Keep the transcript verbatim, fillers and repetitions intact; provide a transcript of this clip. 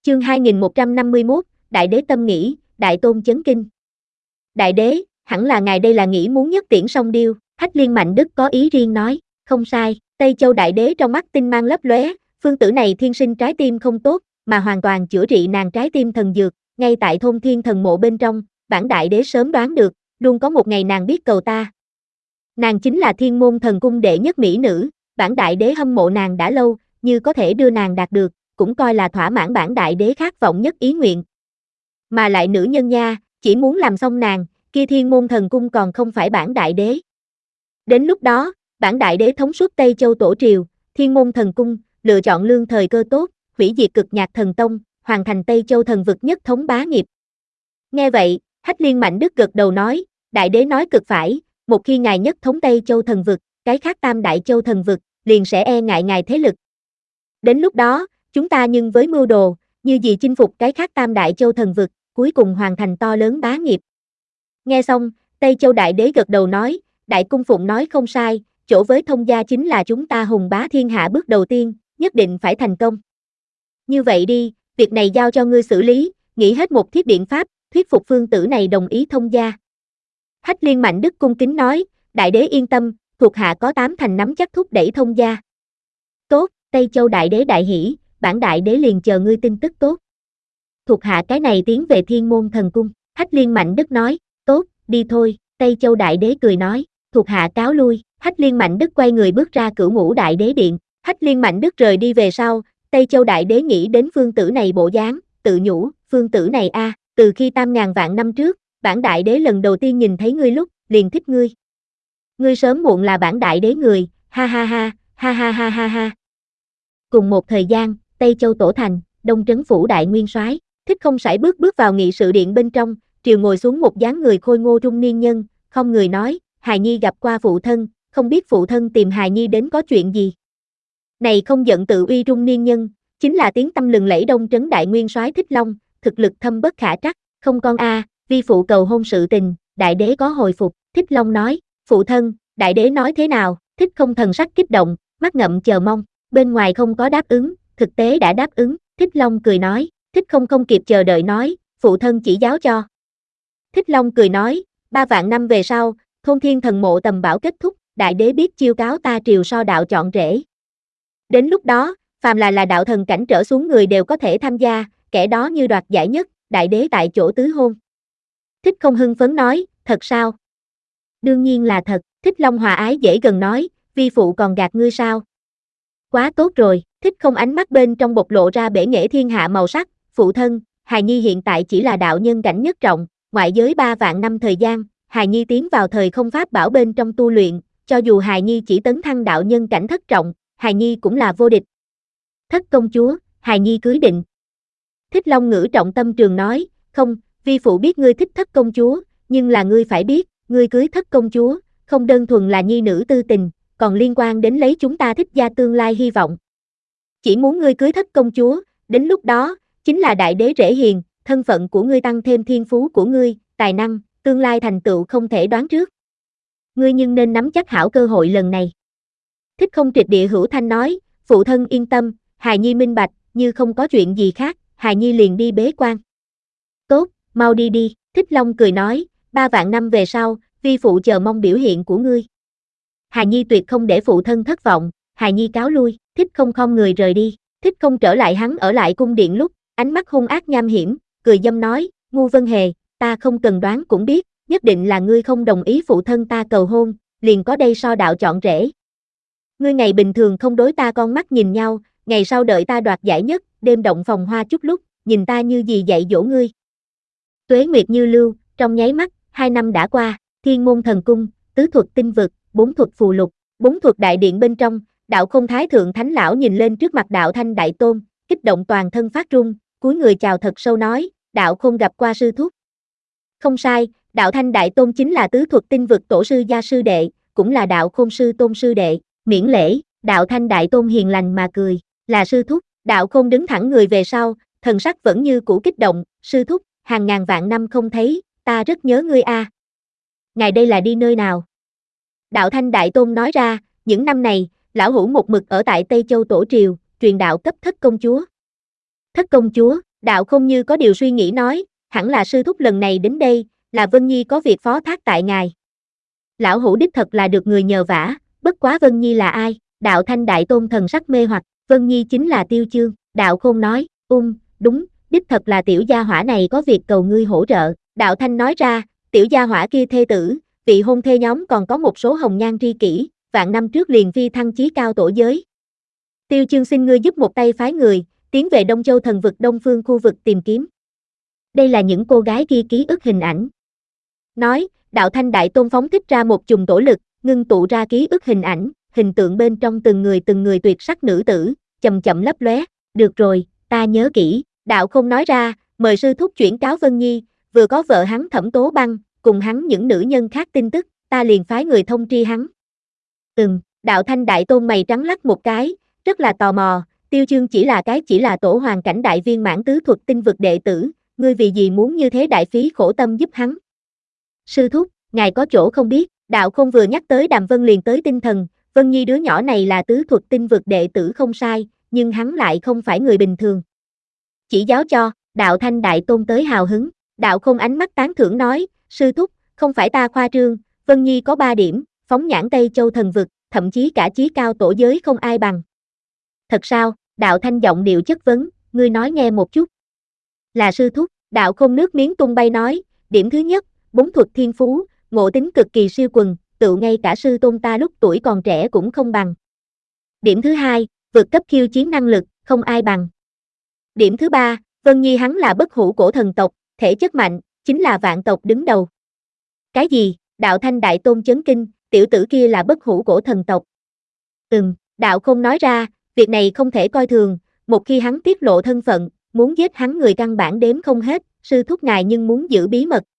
Chương hai nghìn một trăm năm mươi mốt, Đại đế tâm nghĩ, Đại tôn chấn kinh. Đại đế, hẳn là ngài đây là nghĩ muốn nhất tiễn song điêu, Hách Liên Mạnh Đức có ý riêng nói, không sai, Tây Châu Đại đế trong mắt tinh mang lấp lóe, phương tử này thiên sinh trái tim không tốt, mà hoàn toàn chữa trị nàng trái tim thần dược, ngay tại thôn thiên thần mộ bên trong, bản đại đế sớm đoán được, luôn có một ngày nàng biết cầu ta. Nàng chính là thiên môn thần cung đệ nhất mỹ nữ, bản đại đế hâm mộ nàng đã lâu, như có thể đưa nàng đạt được, cũng coi là thỏa mãn bản đại đế khát vọng nhất ý nguyện. Mà lại nữ nhân nha, chỉ muốn làm xong nàng, kia thiên môn thần cung còn không phải bản đại đế. Đến lúc đó, bản đại đế thống suốt Tây Châu tổ triều, thiên môn thần cung, lựa chọn lương thời cơ tốt, hủy diệt cực nhạc thần tông, hoàn thành Tây Châu thần vực nhất thống bá nghiệp. Nghe vậy, Hách Liên Mạnh Đức gật đầu nói, đại đế nói cực phải, một khi ngài nhất thống Tây Châu thần vực, cái khác tam đại châu thần vực, liền sẽ e ngại ngài thế lực. Đến lúc đó, chúng ta nhưng với mưu đồ, như gì chinh phục cái khác tam đại châu thần vực, cuối cùng hoàn thành to lớn bá nghiệp. Nghe xong, Tây Châu Đại đế gật đầu nói, Đại cung phụng nói không sai, chỗ với thông gia chính là chúng ta hùng bá thiên hạ bước đầu tiên, nhất định phải thành công. Như vậy đi, việc này giao cho ngươi xử lý, nghĩ hết một thiết biện pháp, thuyết phục phương tử này đồng ý thông gia. Hách Liên Mạnh Đức cung kính nói, Đại đế yên tâm, thuộc hạ có tám thành nắm chắc thúc đẩy thông gia. Tốt, Tây Châu Đại đế đại hỉ, bản đại đế liền chờ ngươi tin tức tốt. Thuộc hạ cái này tiến về thiên môn thần cung, Hách Liên Mạnh Đức nói, tốt, đi thôi, Tây Châu Đại đế cười nói, thuộc hạ cáo lui, Hách Liên Mạnh Đức quay người bước ra Cửu Ngũ Đại đế điện, Hách Liên Mạnh Đức rời đi về sau, Tây Châu Đại đế nghĩ đến phương tử này bộ dáng, tự nhủ, phương tử này a, từ khi tam ngàn vạn năm trước, bản đại đế lần đầu tiên nhìn thấy ngươi lúc, liền thích ngươi. Ngươi sớm muộn là bản đại đế người, ha ha ha, ha ha ha ha ha. Cùng một thời gian, Tây Châu Tổ thành, Đông Trấn phủ đại nguyên soái, Thích Không sải bước bước vào nghị sự điện bên trong, triều ngồi xuống một dáng người khôi ngô trung niên nhân, không người nói, hài nhi gặp qua phụ thân, không biết phụ thân tìm hài nhi đến có chuyện gì. Này không giận tự uy trung niên nhân, chính là tiếng tăm lừng lẫy Đông Trấn đại nguyên soái Thích Long, thực lực thâm bất khả trắc, không con a, vi phụ cầu hôn sự tình, đại đế có hồi phục, Thích Long nói, phụ thân, đại đế nói thế nào, Thích Không thần sắc kích động, mắt ngậm chờ mong, bên ngoài không có đáp ứng, thực tế đã đáp ứng, Thích Long cười nói, Thích Không không kịp chờ đợi nói, phụ thân chỉ giáo cho. Thích Long cười nói, ba vạn năm về sau, thôn thiên thần mộ tầm bảo kết thúc, đại đế biết chiêu cáo ta triều so đạo chọn rễ. Đến lúc đó, phàm là là đạo thần cảnh trở xuống người đều có thể tham gia, kẻ đó như đoạt giải nhất, đại đế tại chỗ tứ hôn. Thích Không hưng phấn nói, thật sao? Đương nhiên là thật, Thích Long hòa ái dễ gần nói, vi phụ còn gạt ngươi sao? Quá tốt rồi, Thích Không ánh mắt bên trong bộc lộ ra bể nghệ thiên hạ màu sắc, phụ thân, hài nhi hiện tại chỉ là đạo nhân cảnh nhất trọng, ngoại giới ba vạn năm thời gian, hài nhi tiến vào thời không pháp bảo bên trong tu luyện, cho dù hài nhi chỉ tấn thăng đạo nhân cảnh thất trọng, hài nhi cũng là vô địch. Thất công chúa, hài nhi cưới định. Thích Long ngữ trọng tâm trường nói, không, vi phụ biết ngươi thích thất công chúa, nhưng là ngươi phải biết, ngươi cưới thất công chúa, không đơn thuần là nhi nữ tư tình, còn liên quan đến lấy chúng ta thích gia tương lai hy vọng. Chỉ muốn ngươi cưới thất công chúa, đến lúc đó, chính là đại đế rễ hiền, thân phận của ngươi tăng thêm thiên phú của ngươi, tài năng, tương lai thành tựu không thể đoán trước. Ngươi nhưng nên nắm chắc hảo cơ hội lần này. Thích Không triệt địa hữu thanh nói, phụ thân yên tâm, hài nhi minh bạch, như không có chuyện gì khác, hài nhi liền đi bế quan. Tốt, mau đi đi, Thích Long cười nói, ba vạn năm về sau, vi phụ chờ mong biểu hiện của ngươi. Hài nhi tuyệt không để phụ thân thất vọng, hài nhi cáo lui, Thích Không không người rời đi, Thích Không trở lại hắn ở lại cung điện lúc, ánh mắt hung ác nham hiểm, cười dâm nói, ngu Vân Hề, ta không cần đoán cũng biết, nhất định là ngươi không đồng ý phụ thân ta cầu hôn, liền có đây so đạo chọn rễ. Ngươi ngày bình thường không đối ta con mắt nhìn nhau, ngày sau đợi ta đoạt giải nhất, đêm động phòng hoa chút lúc, nhìn ta như gì dạy dỗ ngươi. Tuế nguyệt như lưu, trong nháy mắt, hai năm đã qua, thiên môn thần cung, tứ thuật tinh vực, bốn thuật phù lục, bốn thuật đại điện bên trong, đạo không thái thượng thánh lão nhìn lên trước mặt đạo thanh đại tôn, kích động toàn thân phát run, cúi người chào thật sâu nói, đạo không gặp qua sư thúc. Không sai, đạo thanh đại tôn chính là tứ thuật tinh vực tổ sư gia sư đệ, cũng là đạo khôn sư tôn sư đệ, miễn lễ, đạo thanh đại tôn hiền lành mà cười, là sư thúc, đạo khôn đứng thẳng người về sau, thần sắc vẫn như cũ kích động, sư thúc, hàng ngàn vạn năm không thấy, ta rất nhớ ngươi a. À. Ngài đây là đi nơi nào? Đạo thanh đại tôn nói ra, những năm này, lão hữu một mực ở tại Tây Châu tổ triều, truyền đạo cấp thất công chúa. Thất công chúa, Đạo Không như có điều suy nghĩ nói, hẳn là sư thúc lần này đến đây, là Vân Nhi có việc phó thác tại ngài. Lão hữu đích thật là được người nhờ vả, bất quá Vân Nhi là ai? Đạo Thanh Đại Tôn thần sắc mê hoặc, Vân Nhi chính là Tiêu Chương. Đạo Khôn nói, ung, đúng, đích thật là tiểu gia hỏa này có việc cầu ngươi hỗ trợ. Đạo Thanh nói ra, tiểu gia hỏa kia thê tử, vị hôn thê nhóm còn có một số hồng nhan tri kỷ, vạn năm trước liền phi thăng chí cao tổ giới. Tiêu Chương xin ngươi giúp một tay phái người, tiến về Đông Châu thần vực đông phương khu vực tìm kiếm. Đây là những cô gái ghi ký ức hình ảnh. Nói, Đạo Thanh Đại Tôn phóng thích ra một chùm tổ lực, ngưng tụ ra ký ức hình ảnh, hình tượng bên trong từng người từng người tuyệt sắc nữ tử, chậm chậm lấp lóe. Được rồi, ta nhớ kỹ. Đạo Không nói ra, mời sư thúc chuyển cáo Vân Nhi, vừa có vợ hắn Thẩm Tố Băng, cùng hắn những nữ nhân khác tin tức, ta liền phái người thông tri hắn. Ừm, Đạo Thanh Đại Tôn mày trắng lắc một cái, rất là tò mò, Tiêu Chương chỉ là cái chỉ là tổ hoàng cảnh đại viên mãn tứ thuật tinh vực đệ tử, ngươi vì gì muốn như thế đại phí khổ tâm giúp hắn? Sư thúc, ngài có chỗ không biết, Đạo Không vừa nhắc tới Đàm Vân liền tới tinh thần, Vân Nhi đứa nhỏ này là tứ thuật tinh vực đệ tử không sai, nhưng hắn lại không phải người bình thường. Chỉ giáo cho, Đạo Thanh Đại Tôn tới hào hứng, Đạo Không ánh mắt tán thưởng nói, sư thúc, không phải ta khoa trương, Vân Nhi có ba điểm, phóng nhãn Tây Châu thần vực, thậm chí cả chí cao tổ giới không ai bằng. Thật sao? Đạo Thanh giọng điệu chất vấn, ngươi nói nghe một chút. Là sư thúc, Đạo Không nước miếng tung bay nói, điểm thứ nhất, bốn thuật thiên phú, ngộ tính cực kỳ siêu quần, tự ngay cả sư tôn ta lúc tuổi còn trẻ cũng không bằng. Điểm thứ hai, vượt cấp khiêu chiến năng lực, không ai bằng. Điểm thứ ba, Vân Nhi hắn là bất hủ cổ thần tộc, thể chất mạnh, chính là vạn tộc đứng đầu. Cái gì? Đạo Thanh Đại Tôn chấn kinh, tiểu tử kia là bất hủ cổ thần tộc. Ừm, Đạo Không nói ra, việc này không thể coi thường, một khi hắn tiết lộ thân phận, muốn giết hắn người căn bản đếm không hết, sư thúc ngài nhưng muốn giữ bí mật,